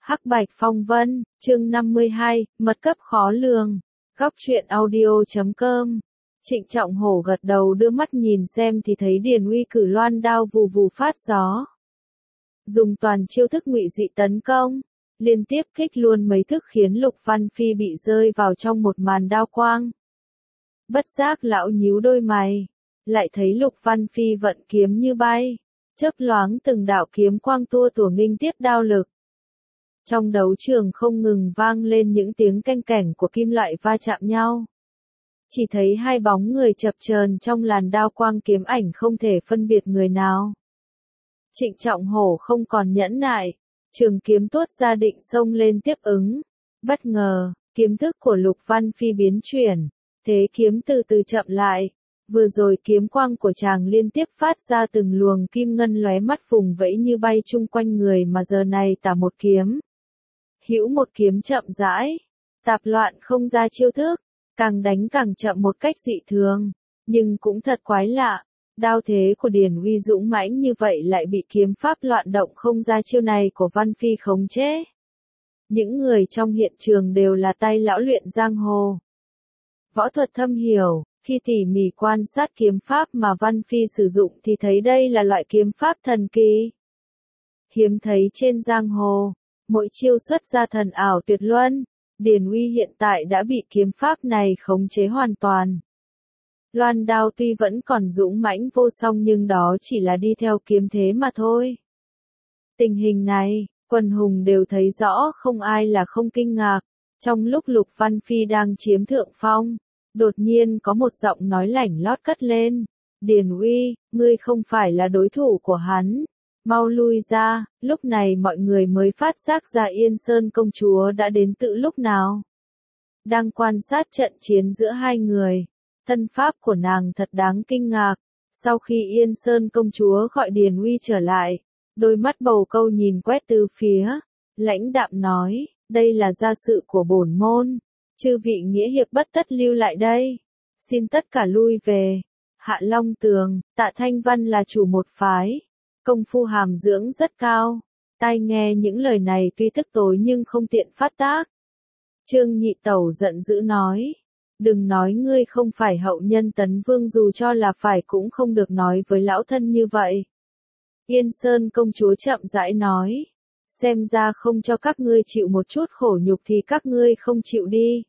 Hắc Bạch Phong Vân, chương 52, mật cấp khó lường. Góc truyện audio.com. Trịnh Trọng Hổ gật đầu đưa mắt nhìn xem thì thấy Điền Uy cử loan đao vù vù phát gió. Dùng toàn chiêu thức ngụy dị tấn công, liên tiếp kích luôn mấy thức khiến Lục Văn Phi bị rơi vào trong một màn đao quang. Bất giác lão nhíu đôi mày, lại thấy Lục Văn Phi vận kiếm như bay, chớp loáng từng đạo kiếm quang tua tủa nghênh tiếp đao lực. Trong đấu trường không ngừng vang lên những tiếng canh cảnh của kim loại va chạm nhau. Chỉ thấy hai bóng người chập chờn trong làn đao quang kiếm ảnh không thể phân biệt người nào. Trịnh Trọng Hổ không còn nhẫn nại, trường kiếm tuốt ra định xông lên tiếp ứng. Bất ngờ, kiếm thức của Lục Văn Phi biến chuyển, thế kiếm từ từ chậm lại. Vừa rồi kiếm quang của chàng liên tiếp phát ra từng luồng kim ngân lóe mắt vùng vẫy như bay chung quanh người mà giờ này tả một kiếm. Hữu một kiếm chậm rãi, tạp loạn không ra chiêu thức, càng đánh càng chậm một cách dị thường, nhưng cũng thật quái lạ, đao thế của Điền Uy dũng mãnh như vậy lại bị kiếm pháp loạn động không ra chiêu này của Văn Phi khống chế. Những người trong hiện trường đều là tay lão luyện giang hồ. Võ thuật thâm hiểu, khi tỉ mỉ quan sát kiếm pháp mà Văn Phi sử dụng thì thấy đây là loại kiếm pháp thần kỳ. Hiếm thấy trên giang hồ, mỗi chiêu xuất ra thần ảo tuyệt luân, Điền Uy hiện tại đã bị kiếm pháp này khống chế hoàn toàn. Loan đao tuy vẫn còn dũng mãnh vô song nhưng đó chỉ là đi theo kiếm thế mà thôi. Tình hình này, quần hùng đều thấy rõ không ai là không kinh ngạc. Trong lúc Lục Văn Phi đang chiếm thượng phong, đột nhiên có một giọng nói lảnh lót cất lên. Điền Uy, ngươi không phải là đối thủ của hắn. Mau lui ra, lúc này mọi người mới phát giác ra Yên Sơn công chúa đã đến từ lúc nào. Đang quan sát trận chiến giữa hai người, thân pháp của nàng thật đáng kinh ngạc. Sau khi Yên Sơn công chúa gọi Điền Uy trở lại, đôi mắt bầu câu nhìn quét từ phía, lãnh đạm nói, đây là gia sự của bổn môn, chư vị nghĩa hiệp bất tất lưu lại đây, xin tất cả lui về. Hạ Long Tường, Tạ Thanh Văn là chủ một phái, công phu hàm dưỡng rất cao, tai nghe những lời này tuy tức tối nhưng không tiện phát tác. Trương Nhị Tẩu giận dữ nói, đừng nói ngươi không phải hậu nhân Tấn Vương, dù cho là phải cũng không được nói với lão thân như vậy. Yên Sơn công chúa chậm rãi nói, xem ra không cho các ngươi chịu một chút khổ nhục thì các ngươi không chịu đi.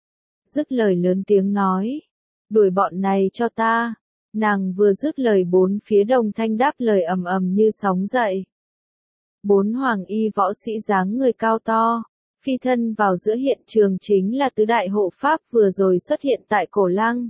Dứt lời lớn tiếng nói, đuổi bọn này cho ta. Nàng vừa dứt lời bốn phía đồng thanh đáp lời ầm ầm như sóng dậy. Bốn hoàng y võ sĩ dáng người cao to, phi thân vào giữa hiện trường chính là tứ đại hộ pháp vừa rồi xuất hiện tại cổ lăng.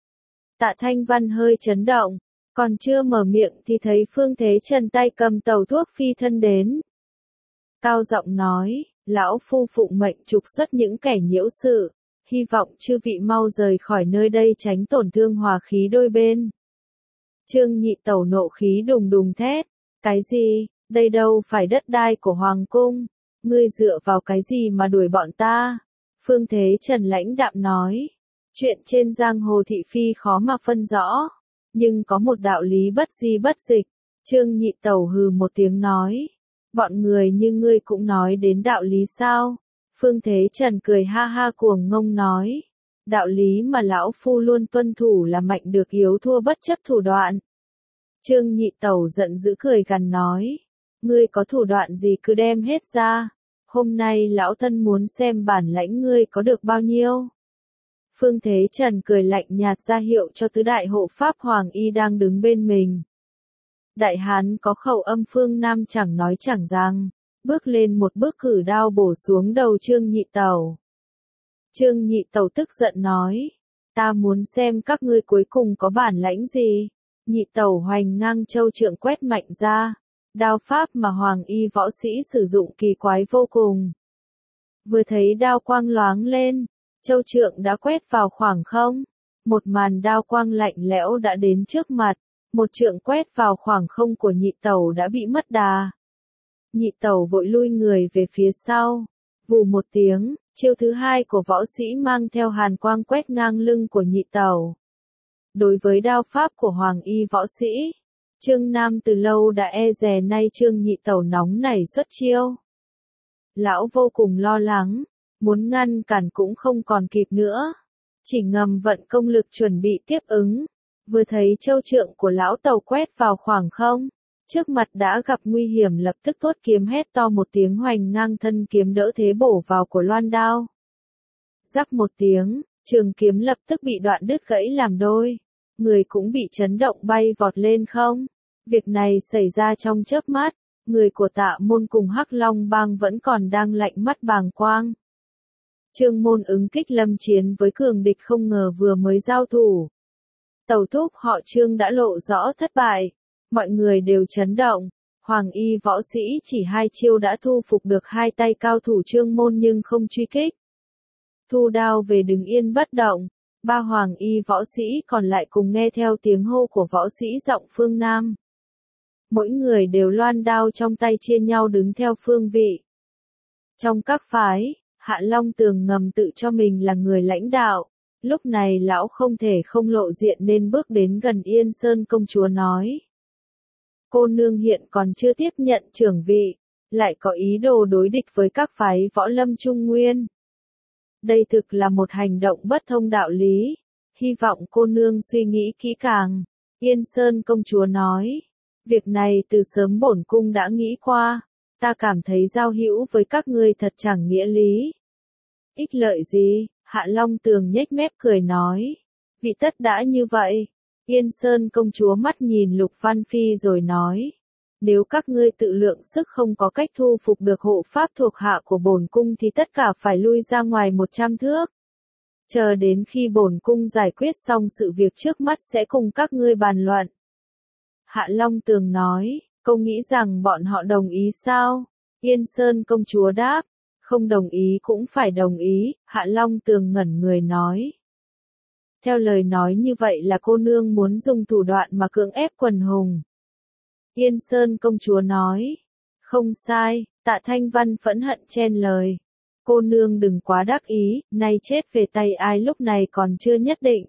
Tạ Thanh Văn hơi chấn động, còn chưa mở miệng thì thấy Phương Thế Trần tay cầm tàu thuốc phi thân đến. Cao giọng nói, lão phu phụng mệnh trục xuất những kẻ nhiễu sự. Hy vọng chư vị mau rời khỏi nơi đây tránh tổn thương hòa khí đôi bên. Trương Nhị Tẩu nộ khí đùng đùng thét. Cái gì, đây đâu phải đất đai của Hoàng Cung. Ngươi dựa vào cái gì mà đuổi bọn ta? Phương Thế Trần lãnh đạm nói. Chuyện trên giang hồ thị phi khó mà phân rõ. Nhưng có một đạo lý bất di bất dịch. Trương Nhị Tẩu hừ một tiếng nói. Bọn người như ngươi cũng nói đến đạo lý sao? Phương Thế Trần cười ha ha cuồng ngông nói, đạo lý mà lão phu luôn tuân thủ là mạnh được yếu thua bất chấp thủ đoạn. Trương Nhị Tẩu giận dữ cười gằn nói, ngươi có thủ đoạn gì cứ đem hết ra, hôm nay lão thân muốn xem bản lãnh ngươi có được bao nhiêu. Phương Thế Trần cười lạnh nhạt ra hiệu cho tứ đại hộ pháp hoàng y đang đứng bên mình. Đại hán có khẩu âm phương Nam chẳng nói chẳng rằng. Bước lên một bước cử đao bổ xuống đầu Trương Nhị Tẩu. Trương Nhị Tẩu tức giận nói, ta muốn xem các ngươi cuối cùng có bản lãnh gì. Nhị Tẩu hoành ngang châu trượng quét mạnh ra, đao pháp mà hoàng y võ sĩ sử dụng kỳ quái vô cùng. Vừa thấy đao quang loáng lên, châu trượng đã quét vào khoảng không, một màn đao quang lạnh lẽo đã đến trước mặt, một trượng quét vào khoảng không của Nhị Tẩu đã bị mất đà. Nhị Tẩu vội lui người về phía sau, vù một tiếng, chiêu thứ hai của võ sĩ mang theo hàn quang quét ngang lưng của Nhị Tẩu. Đối với đao pháp của hoàng y võ sĩ, Trương Nam từ lâu đã e dè, nay Trương Nhị Tẩu nóng nảy xuất chiêu. Lão vô cùng lo lắng, muốn ngăn cản cũng không còn kịp nữa. Chỉ ngầm vận công lực chuẩn bị tiếp ứng. Vừa thấy châu trượng của lão tàu quét vào khoảng không, trước mặt đã gặp nguy hiểm, lập tức tuốt kiếm hét to một tiếng, hoành ngang thân kiếm đỡ thế bổ vào của loan đao. Rắc một tiếng, trường kiếm lập tức bị đoạn đứt gãy làm đôi. Người cũng bị chấn động bay vọt lên không. Việc này xảy ra trong chớp mắt, người của Tạ Môn cùng Hắc Long Bang vẫn còn đang lạnh mắt bàng quang. Trương Môn ứng kích lâm chiến với cường địch không ngờ vừa mới giao thủ. Tàu thúc họ Trương đã lộ rõ thất bại, mọi người đều chấn động. Hoàng y võ sĩ chỉ 2 chiêu đã thu phục được 2 tay cao thủ Trương Môn nhưng không truy kích. Thu đao về đứng yên bất động, 3 hoàng y võ sĩ còn lại cùng nghe theo tiếng hô của võ sĩ giọng phương Nam. Mỗi người đều loan đao trong tay chia nhau đứng theo phương vị. Trong các phái, Hạ Long Tường ngầm tự cho mình là người lãnh đạo. Lúc này lão không thể không lộ diện nên bước đến gần Yên Sơn công chúa nói. Cô nương hiện còn chưa tiếp nhận trưởng vị, lại có ý đồ đối địch với các phái võ lâm Trung Nguyên. Đây thực là một hành động bất thông đạo lý, hy vọng cô nương suy nghĩ kỹ càng. Yên Sơn công chúa nói, việc này từ sớm bổn cung đã nghĩ qua, ta cảm thấy giao hữu với các ngươi thật chẳng nghĩa lý. Ích lợi gì? Hạ Long Tường nhếch mép cười nói, vị tất đã như vậy. Yên Sơn công chúa mắt nhìn Lục Văn Phi rồi nói, nếu các ngươi tự lượng sức không có cách thu phục được hộ pháp thuộc hạ của bổn cung thì tất cả phải lui ra ngoài 100 thước. Chờ đến khi bổn cung giải quyết xong sự việc trước mắt sẽ cùng các ngươi bàn luận. Hạ Long Tường nói, cô nghĩ rằng bọn họ đồng ý sao? Yên Sơn công chúa đáp, không đồng ý cũng phải đồng ý. Hạ Long Tường ngẩn người nói. Theo lời nói như vậy là cô nương muốn dùng thủ đoạn mà cưỡng ép quần hùng. Yên Sơn công chúa nói, không sai. Tạ Thanh Văn phẫn hận chen lời. Cô nương đừng quá đắc ý, nay chết về tay ai lúc này còn chưa nhất định.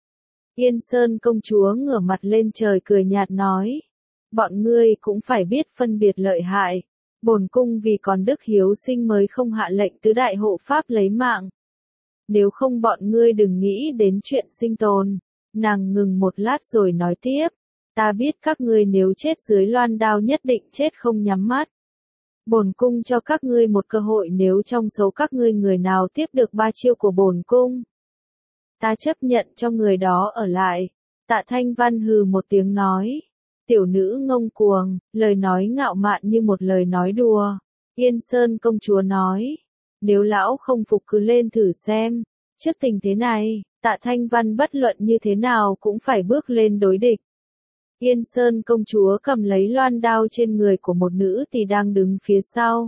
Yên Sơn công chúa ngửa mặt lên trời cười nhạt nói, bọn ngươi cũng phải biết phân biệt lợi hại. Bổn cung vì còn đức hiếu sinh mới không hạ lệnh tứ đại hộ pháp lấy mạng. Nếu không bọn ngươi đừng nghĩ đến chuyện sinh tồn. Nàng ngừng một lát rồi nói tiếp, ta biết các ngươi nếu chết dưới loan đao nhất định chết không nhắm mắt. Bổn cung cho các ngươi một cơ hội, nếu trong số các ngươi người nào tiếp được 3 chiêu của bổn cung, ta chấp nhận cho người đó ở lại. Tạ Thanh Văn hừ một tiếng nói, tiểu nữ ngông cuồng, lời nói ngạo mạn như một lời nói đùa. Yên Sơn công chúa nói, nếu lão không phục cứ lên thử xem. Trước tình thế này, Tạ Thanh Văn bất luận như thế nào cũng phải bước lên đối địch. Yên Sơn công chúa cầm lấy loan đao trên người của một nữ thì đang đứng phía sau.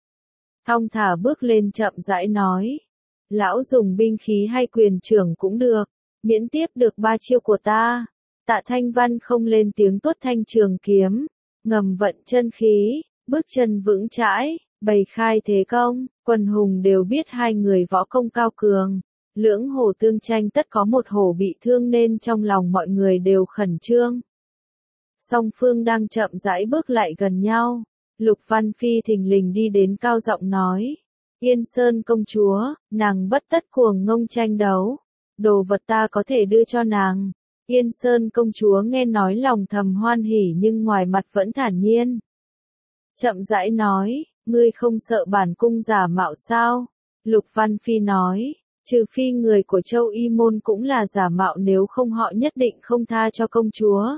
Thong thả bước lên chậm rãi nói, lão dùng binh khí hay quyền trưởng cũng được, miễn tiếp được 3 chiêu của ta. Tạ Thanh Văn không lên tiếng, tuốt thanh trường kiếm, ngầm vận chân khí, bước chân vững chãi, bày khai thế công. Quần hùng đều biết hai người võ công cao cường, lưỡng hổ tương tranh tất có một hổ bị thương nên trong lòng mọi người đều khẩn trương. Song phương đang chậm rãi bước lại gần nhau. Lục Văn Phi thình lình đi đến cao giọng nói, Yên Sơn công chúa, nàng bất tất cuồng ngông tranh đấu, đồ vật ta có thể đưa cho nàng. Yên Sơn công chúa nghe nói lòng thầm hoan hỉ nhưng ngoài mặt vẫn thản nhiên. Chậm rãi nói, ngươi không sợ bản cung giả mạo sao? Lục Văn Phi nói, trừ phi người của Châu Y Môn cũng là giả mạo, nếu không họ nhất định không tha cho công chúa.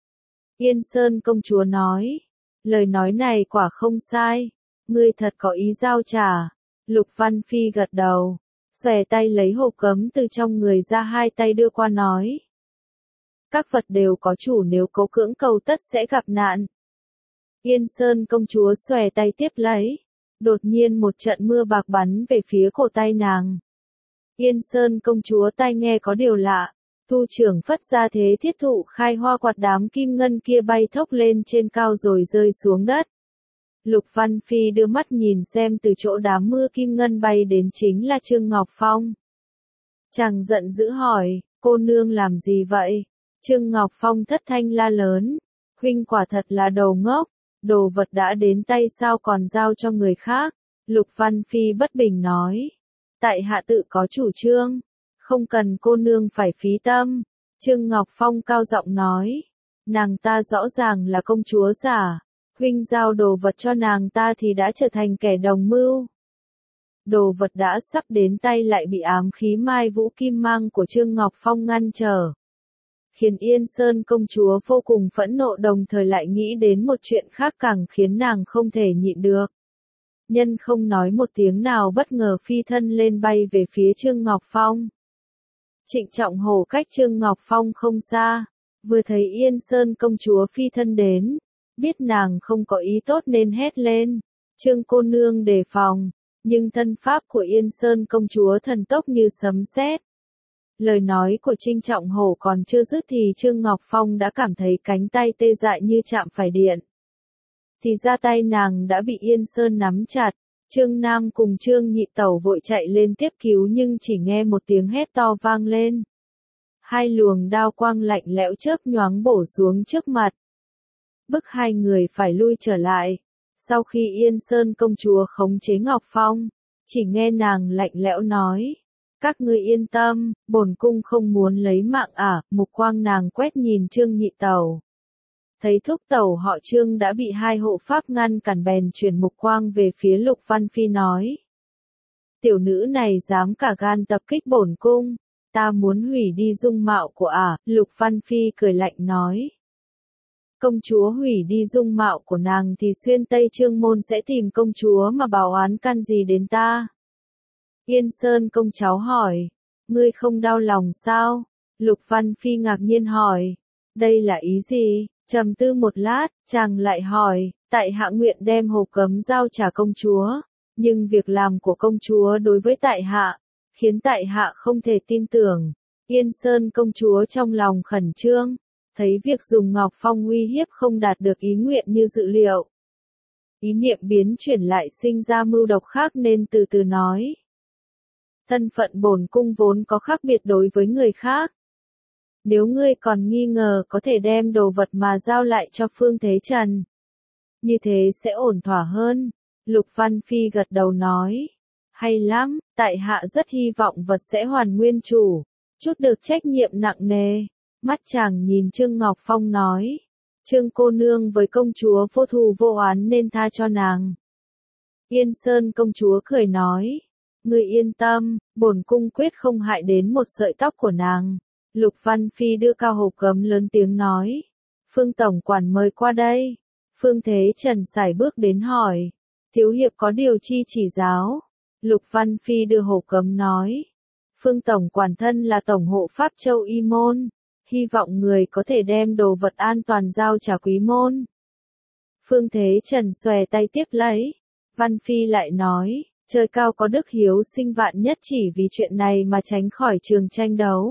Yên Sơn công chúa nói, lời nói này quả không sai, ngươi thật có ý giao trả. Lục Văn Phi gật đầu, xòe tay lấy hộp cấm từ trong người ra, 2 tay đưa qua nói, các vật đều có chủ, nếu cố cưỡng cầu tất sẽ gặp nạn. Yên Sơn công chúa xòe tay tiếp lấy, đột nhiên một trận mưa bạc bắn về phía cổ tay nàng. Yên Sơn công chúa tai nghe có điều lạ, thu trưởng phất ra thế thiết thụ khai hoa, quạt đám kim ngân kia bay thốc lên trên cao rồi rơi xuống đất. Lục Văn Phi đưa mắt nhìn xem, từ chỗ đám mưa kim ngân bay đến chính là Trương Ngọc Phong. Chàng giận dữ hỏi, cô nương làm gì vậy? Trương Ngọc Phong thất thanh la lớn, huynh quả thật là đầu ngốc, đồ vật đã đến tay sao còn giao cho người khác. Lục Văn Phi bất bình nói. Tại hạ tự có chủ trương. Không cần cô nương phải phí tâm. Trương Ngọc Phong cao giọng nói. Nàng ta rõ ràng là công chúa giả. Huynh giao đồ vật cho nàng ta thì đã trở thành kẻ đồng mưu. Đồ vật đã sắp đến tay lại bị ám khí Mai Vũ Kim Mang của Trương Ngọc Phong ngăn trở. Khiến Yên Sơn công chúa vô cùng phẫn nộ, đồng thời lại nghĩ đến một chuyện khác càng khiến nàng không thể nhịn được. Nhân không nói một tiếng nào bất ngờ phi thân lên bay về phía Trương Ngọc Phong. Trịnh Trọng Hổ cách Trương Ngọc Phong không xa, vừa thấy Yên Sơn công chúa phi thân đến, biết nàng không có ý tốt nên hét lên, Trương cô nương đề phòng, nhưng thân pháp của Yên Sơn công chúa thần tốc như sấm sét. Lời nói của Trịnh Trọng Hổ còn chưa dứt thì Trương Ngọc Phong đã cảm thấy cánh tay tê dại như chạm phải điện. Thì ra tay nàng đã bị Yên Sơn nắm chặt. Trương Nam cùng Trương Nhị Tẩu vội chạy lên tiếp cứu nhưng chỉ nghe một tiếng hét to vang lên. Hai luồng đao quang lạnh lẽo chớp nhoáng bổ xuống trước mặt. Bức hai người phải lui trở lại. Sau khi Yên Sơn công chúa khống chế Ngọc Phong, chỉ nghe nàng lạnh lẽo nói. Các ngươi yên tâm, bổn cung không muốn lấy mạng mục quang nàng quét nhìn Trương Nhị Tẩu. Thấy thúc tẩu họ Trương đã bị hai hộ pháp ngăn cản bèn chuyển mục quang về phía Lục Văn Phi nói. Tiểu nữ này dám cả gan tập kích bổn cung, ta muốn hủy đi dung mạo của Lục Văn Phi cười lạnh nói. Công chúa hủy đi dung mạo của nàng thì xuyên Tây Trương môn sẽ tìm công chúa mà báo oán can gì đến ta. Yên Sơn công cháu hỏi, ngươi không đau lòng sao? Lục Văn Phi ngạc nhiên hỏi, đây là ý gì? Trầm tư một lát, chàng lại hỏi, tại hạ nguyện đem hộp cấm giao trả công chúa, nhưng việc làm của công chúa đối với tại hạ, khiến tại hạ không thể tin tưởng. Yên Sơn công chúa trong lòng khẩn trương, thấy việc dùng Ngọc Phong uy hiếp không đạt được ý nguyện như dự liệu. Ý niệm biến chuyển lại sinh ra mưu độc khác nên từ từ nói. Thân phận bổn cung vốn có khác biệt đối với người khác. Nếu ngươi còn nghi ngờ có thể đem đồ vật mà giao lại cho Phương Thế Trần. Như thế sẽ ổn thỏa hơn. Lục Văn Phi gật đầu nói. Hay lắm, tại hạ rất hy vọng vật sẽ hoàn nguyên chủ. Chút được trách nhiệm nặng nề. Mắt chàng nhìn Trương Ngọc Phong nói. Trương cô nương với công chúa vô thù vô oán nên tha cho nàng. Yên Sơn công chúa cười nói. Ngươi yên tâm, bổn cung quyết không hại đến một sợi tóc của nàng. Lục Văn Phi đưa cao hộp cấm lớn tiếng nói. Phương tổng quản mời qua đây. Phương Thế Trần sải bước đến hỏi. Thiếu hiệp có điều chi chỉ giáo. Lục Văn Phi đưa hộp cấm nói. Phương tổng quản thân là tổng hộ Pháp Châu Y Môn. Hy vọng người có thể đem đồ vật an toàn giao trả quý môn. Phương Thế Trần xòe tay tiếp lấy. Văn Phi lại nói. Trời cao có đức hiếu sinh vạn nhất, chỉ vì chuyện này mà tránh khỏi trường tranh đấu.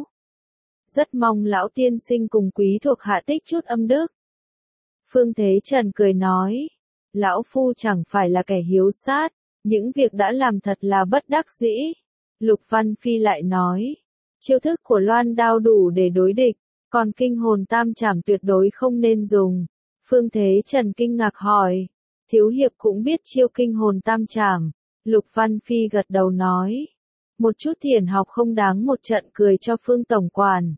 Rất mong lão tiên sinh cùng quý thuộc hạ tích chút âm đức. Phương Thế Trần cười nói. Lão phu chẳng phải là kẻ hiếu sát, những việc đã làm thật là bất đắc dĩ. Lục Văn Phi lại nói. Chiêu thức của loan đao đủ để đối địch, còn kinh hồn tam trảm tuyệt đối không nên dùng. Phương Thế Trần kinh ngạc hỏi. Thiếu hiệp cũng biết chiêu kinh hồn tam trảm. Lục Văn Phi gật đầu nói. Một chút thiền học không đáng một trận cười cho Phương tổng quản.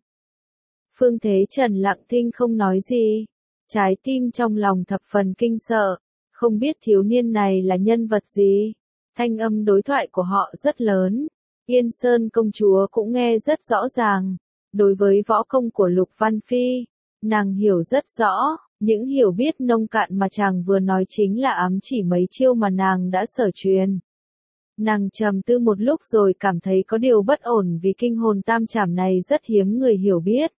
Phương Thế Trần lặng thinh không nói gì. Trái tim trong lòng thập phần kinh sợ. Không biết thiếu niên này là nhân vật gì. Thanh âm đối thoại của họ rất lớn. Yên Sơn công chúa cũng nghe rất rõ ràng. Đối với võ công của Lục Văn Phi, nàng hiểu rất rõ. Những hiểu biết nông cạn mà chàng vừa nói chính là ám chỉ mấy chiêu mà nàng đã sở truyền. Nàng trầm tư một lúc rồi cảm thấy có điều bất ổn vì kinh hồn tam trảm này rất hiếm người hiểu biết.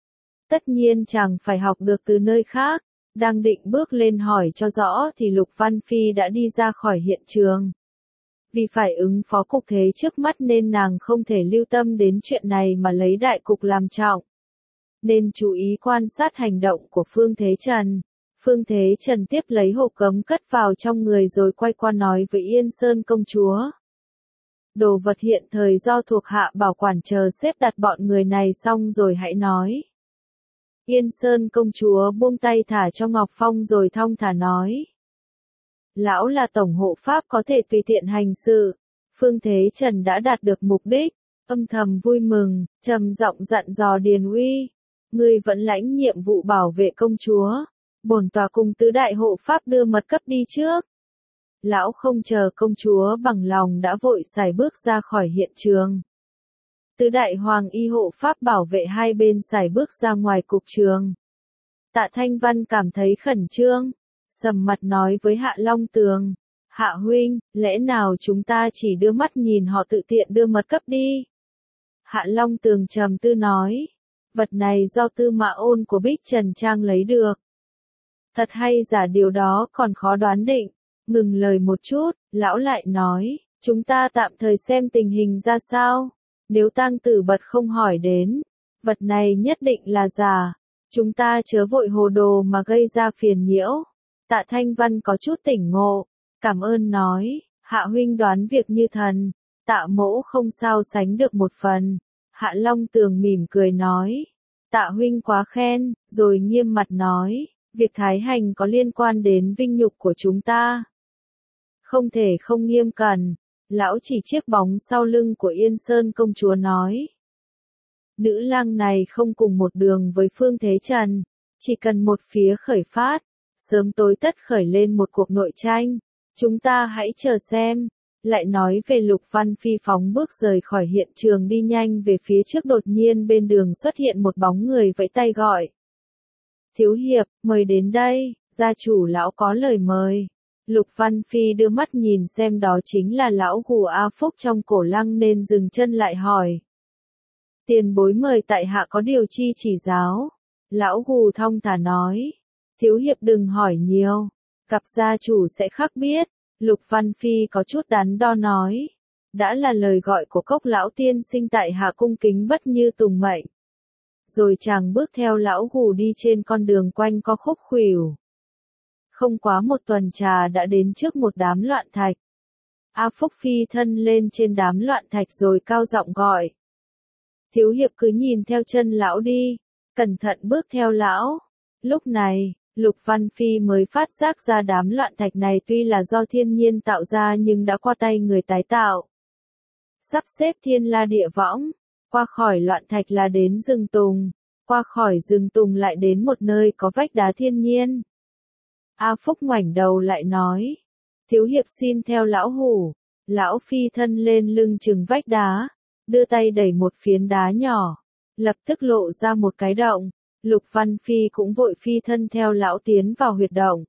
Tất nhiên chàng phải học được từ nơi khác. Đang định bước lên hỏi cho rõ thì Lục Văn Phi đã đi ra khỏi hiện trường. Vì phải ứng phó cục thế trước mắt nên nàng không thể lưu tâm đến chuyện này mà lấy đại cục làm trọng. Nên chú ý quan sát hành động của Phương Thế Trần. Phương Thế Trần tiếp lấy hộp cấm cất vào trong người rồi quay qua nói với Yên Sơn công chúa. Đồ vật hiện thời do thuộc hạ bảo quản, chờ xếp đặt bọn người này xong rồi hãy nói. Yên Sơn công chúa buông tay thả cho Ngọc Phong rồi thong thả nói. Lão là tổng hộ pháp có thể tùy tiện hành sự. Phương Thế Trần đã đạt được mục đích, âm thầm vui mừng, trầm giọng dặn dò Điền Uy. Ngươi vẫn lãnh nhiệm vụ bảo vệ công chúa. Bổn tòa cùng tứ đại hộ pháp đưa mật cấp đi trước. Lão không chờ công chúa bằng lòng đã vội sải bước ra khỏi hiện trường. Tứ đại hoàng y hộ pháp bảo vệ hai bên sải bước ra ngoài cục trường. Tạ Thanh Văn cảm thấy khẩn trương, sầm mặt nói với Hạ Long Tường. Hạ huynh, lẽ nào chúng ta chỉ đưa mắt nhìn họ tự tiện đưa mật cấp đi? Hạ Long Tường trầm tư nói. Vật này do Tư Mã Ôn của Bích Trần Trang lấy được. Thật hay giả điều đó còn khó đoán định. Ngừng lời một chút, lão lại nói, chúng ta tạm thời xem tình hình ra sao. Nếu Tang Tử Bật không hỏi đến, vật này nhất định là giả. Chúng ta chớ vội hồ đồ mà gây ra phiền nhiễu. Tạ Thanh Văn có chút tỉnh ngộ, cảm ơn nói, Hạ huynh đoán việc như thần, Tạ mỗ không sao sánh được một phần. Hạ Long Tường mỉm cười nói, Tạ huynh quá khen, rồi nghiêm mặt nói, việc Thái Hành có liên quan đến vinh nhục của chúng ta. Không thể không nghiêm cẩn. Lão chỉ chiếc bóng sau lưng của Yên Sơn công chúa nói. Nữ lang này không cùng một đường với Phương Thế Trần, chỉ cần một phía khởi phát, sớm tối tất khởi lên một cuộc nội tranh, chúng ta hãy chờ xem. Lại nói về Lục Văn Phi phóng bước rời khỏi hiện trường đi nhanh về phía trước, đột nhiên bên đường xuất hiện một bóng người vẫy tay gọi. Thiếu hiệp, mời đến đây, gia chủ lão có lời mời. Lục Văn Phi đưa mắt nhìn xem đó chính là lão Gù A Phúc trong cổ lăng nên dừng chân lại hỏi. Tiền bối mời tại hạ có điều chi chỉ giáo. Lão Gù thong thả nói. Thiếu hiệp đừng hỏi nhiều, gặp gia chủ sẽ khắc biết. Lục Văn Phi có chút đắn đo nói. Đã là lời gọi của Cốc lão tiên sinh, tại hạ cung kính bất như tùng mệnh. Rồi chàng bước theo lão Gù đi trên con đường quanh co khúc khuỷu. Không quá một tuần trà đã đến trước một đám loạn thạch. A Phúc phi thân lên trên đám loạn thạch rồi cao giọng gọi. Thiếu hiệp cứ nhìn theo chân lão đi, cẩn thận bước theo lão. Lúc này, Lục Văn Phi mới phát giác ra đám loạn thạch này tuy là do thiên nhiên tạo ra nhưng đã qua tay người tái tạo. Sắp xếp thiên la địa võng, qua khỏi loạn thạch là đến rừng tùng, qua khỏi rừng tùng lại đến một nơi có vách đá thiên nhiên. A Phúc ngoảnh đầu lại nói, thiếu hiệp xin theo lão hủ. Lão phi thân lên lưng chừng vách đá, đưa tay đẩy một phiến đá nhỏ, lập tức lộ ra một cái động. Lục Văn Phi cũng vội phi thân theo lão tiến vào huyệt động.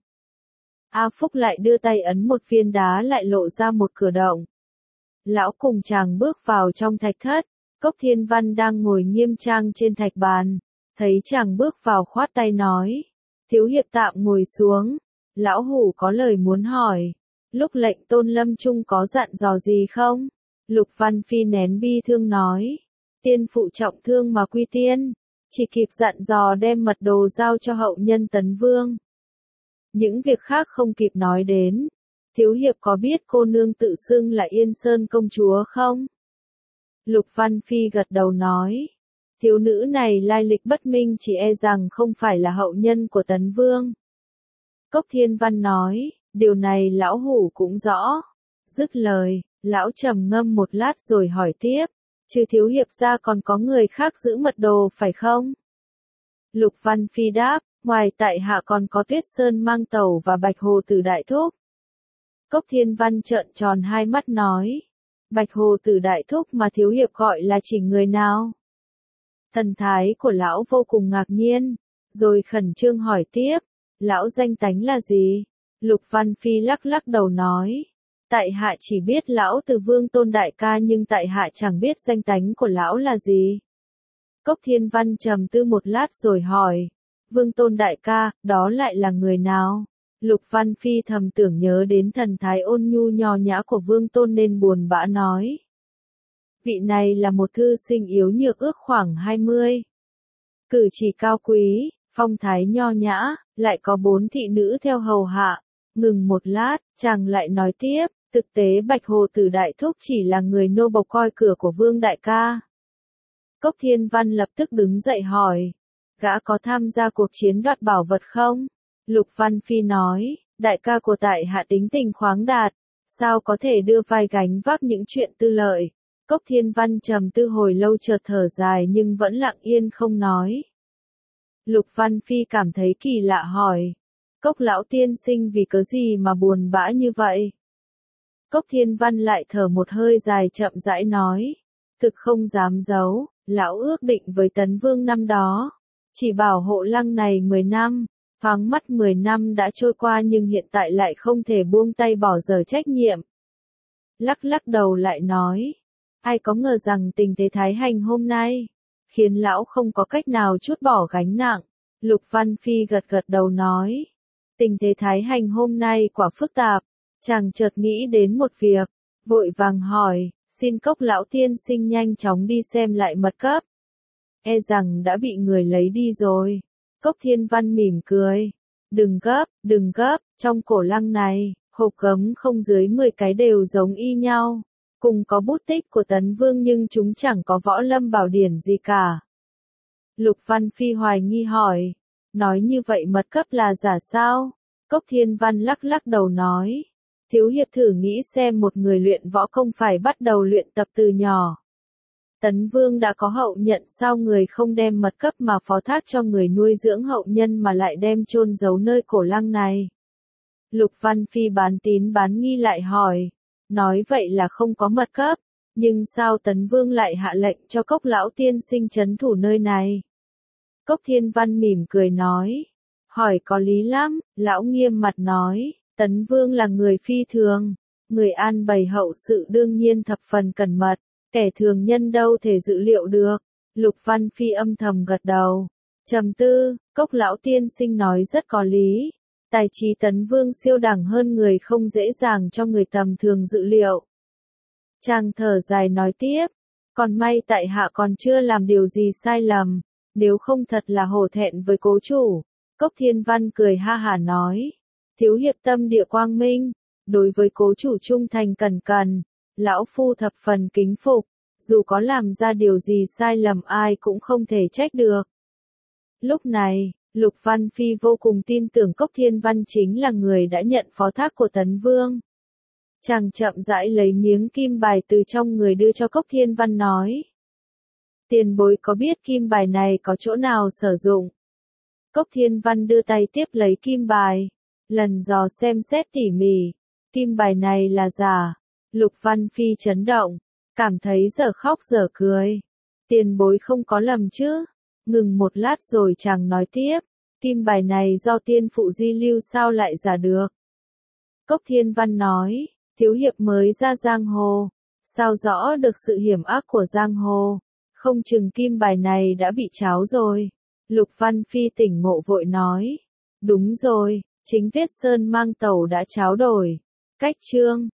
A Phúc lại đưa tay ấn một viên đá lại lộ ra một cửa động. Lão cùng chàng bước vào trong thạch thất, Cốc Thiên Văn đang ngồi nghiêm trang trên thạch bàn, thấy chàng bước vào khoát tay nói. Thiếu hiệp tạm ngồi xuống, lão hủ có lời muốn hỏi. Lúc lệnh Tôn Lâm Trung có dặn dò gì không? Lục Văn Phi nén bi thương nói. Tiên phụ trọng thương mà quy tiên, chỉ kịp dặn dò đem mật đồ giao cho hậu nhân Tấn Vương. Những việc khác không kịp nói đến. Thiếu hiệp có biết cô nương tự xưng là Yên Sơn công chúa không? Lục Văn Phi gật đầu nói. Thiếu nữ này lai lịch bất minh, chỉ e rằng không phải là hậu nhân của Tấn Vương. Cốc Thiên Văn nói, điều này lão hủ cũng rõ. Dứt lời, lão trầm ngâm một lát rồi hỏi tiếp, trừ thiếu hiệp ra còn có người khác giữ mật đồ phải không? Lục Văn Phi đáp, ngoài tại hạ còn có Tuyết Sơn Mang Tẩu và Bạch Hồ Tử Đại Thúc. Cốc Thiên Văn trợn tròn hai mắt nói, Bạch Hồ Tử Đại Thúc mà thiếu hiệp gọi là chỉ người nào? Thần thái của lão vô cùng ngạc nhiên, rồi khẩn trương hỏi tiếp, lão danh tánh là gì? Lục Văn Phi lắc lắc đầu nói, tại hạ chỉ biết lão từ Vương Tôn đại ca nhưng tại hạ chẳng biết danh tánh của lão là gì. Cốc Thiên Văn trầm tư một lát rồi hỏi, Vương Tôn đại ca, đó lại là người nào? Lục Văn Phi thầm tưởng nhớ đến thần thái ôn nhu nho nhã của Vương Tôn nên buồn bã nói. Vị này là một thư sinh yếu nhược ước khoảng 20. Cử chỉ cao quý, phong thái nho nhã, lại có 4 thị nữ theo hầu hạ. Ngừng một lát, chàng lại nói tiếp, thực tế Bạch Hồ Tử Đại Thúc chỉ là người nô bộc coi cửa của Vương đại ca. Cốc Thiên Văn lập tức đứng dậy hỏi, gã có tham gia cuộc chiến đoạt bảo vật không? Lục Văn Phi nói, Đại ca của tại hạ tính tình khoáng đạt, sao có thể đưa vai gánh vác những chuyện tư lợi. Cốc Thiên Văn trầm tư hồi lâu chợt thở dài nhưng vẫn lặng yên không nói. Lục Văn Phi cảm thấy kỳ lạ hỏi. Cốc lão tiên sinh vì cớ gì mà buồn bã như vậy? Cốc Thiên Văn lại thở một hơi dài chậm rãi nói. Thực không dám giấu, lão ước định với Tấn Vương năm đó. Chỉ bảo hộ lăng này 10 năm. Thoáng mắt 10 năm đã trôi qua nhưng hiện tại lại không thể buông tay bỏ dở trách nhiệm. Lắc lắc đầu lại nói. Ai có ngờ rằng tình thế Thái Hành hôm nay, khiến lão không có cách nào trút bỏ gánh nặng. Lục Văn Phi gật gật đầu nói. Tình thế Thái Hành hôm nay quả phức tạp. Chàng chợt nghĩ đến một việc, vội vàng hỏi, xin Cốc lão tiên sinh nhanh chóng đi xem lại mật cấp. E rằng đã bị người lấy đi rồi. Cốc Thiên Văn mỉm cười. Đừng gấp, trong cổ lăng này, hộp gấm không dưới 10 cái đều giống y nhau. Cùng có bút tích của Tấn Vương nhưng chúng chẳng có võ lâm bảo điển gì cả. Lục Văn Phi hoài nghi hỏi, nói như vậy mật cấp là giả sao? Cốc Thiên Văn lắc lắc đầu nói, thiếu hiệp thử nghĩ xem một người luyện võ không phải bắt đầu luyện tập từ nhỏ. Tấn Vương đã có hậu nhận sao người không đem mật cấp mà phó thác cho người nuôi dưỡng hậu nhân mà lại đem chôn giấu nơi cổ lăng này. Lục Văn Phi bán tín bán nghi lại hỏi, nói vậy là không có mật cấp, nhưng sao Tấn Vương lại hạ lệnh cho Cốc lão tiên sinh trấn thủ nơi này? Cốc Thiên Văn mỉm cười nói, hỏi có lý lắm, lão nghiêm mặt nói, Tấn Vương là người phi thường, người an bày hậu sự đương nhiên thập phần cẩn mật, kẻ thường nhân đâu thể dự liệu được. Lục Văn Phi âm thầm gật đầu, trầm tư, Cốc lão tiên sinh nói rất có lý. Tài trí Tấn Vương siêu đẳng hơn người không dễ dàng cho người tầm thường dự liệu. Chàng thở dài nói tiếp, còn may tại hạ còn chưa làm điều gì sai lầm, nếu không thật là hổ thẹn với cố chủ. Cốc Thiên Văn cười ha hả nói, thiếu hiệp tâm địa quang minh, đối với cố chủ trung thành cẩn cẩn, lão phu thập phần kính phục, dù có làm ra điều gì sai lầm ai cũng không thể trách được. Lúc này, Lục Văn Phi vô cùng tin tưởng Cốc Thiên Văn chính là người đã nhận phó thác của Tấn Vương. Chàng chậm rãi lấy miếng kim bài từ trong người đưa cho Cốc Thiên Văn nói. Tiền bối có biết kim bài này có chỗ nào sử dụng? Cốc Thiên Văn đưa tay tiếp lấy kim bài, lần dò xem xét tỉ mỉ. Kim bài này là giả. Lục Văn Phi chấn động, cảm thấy dở khóc dở cười. Tiền bối không có lầm chứ? Ngừng một lát rồi chàng nói tiếp, kim bài này do tiên phụ di lưu sao lại giả được? Cốc Thiên Văn nói, thiếu hiệp mới ra giang hồ, sao rõ được sự hiểm ác của giang hồ, không chừng kim bài này đã bị tráo rồi. Lục Văn Phi tỉnh ngộ vội nói, đúng rồi, chính Tuyết Sơn mang tẩu đã tráo đổi. Cách chương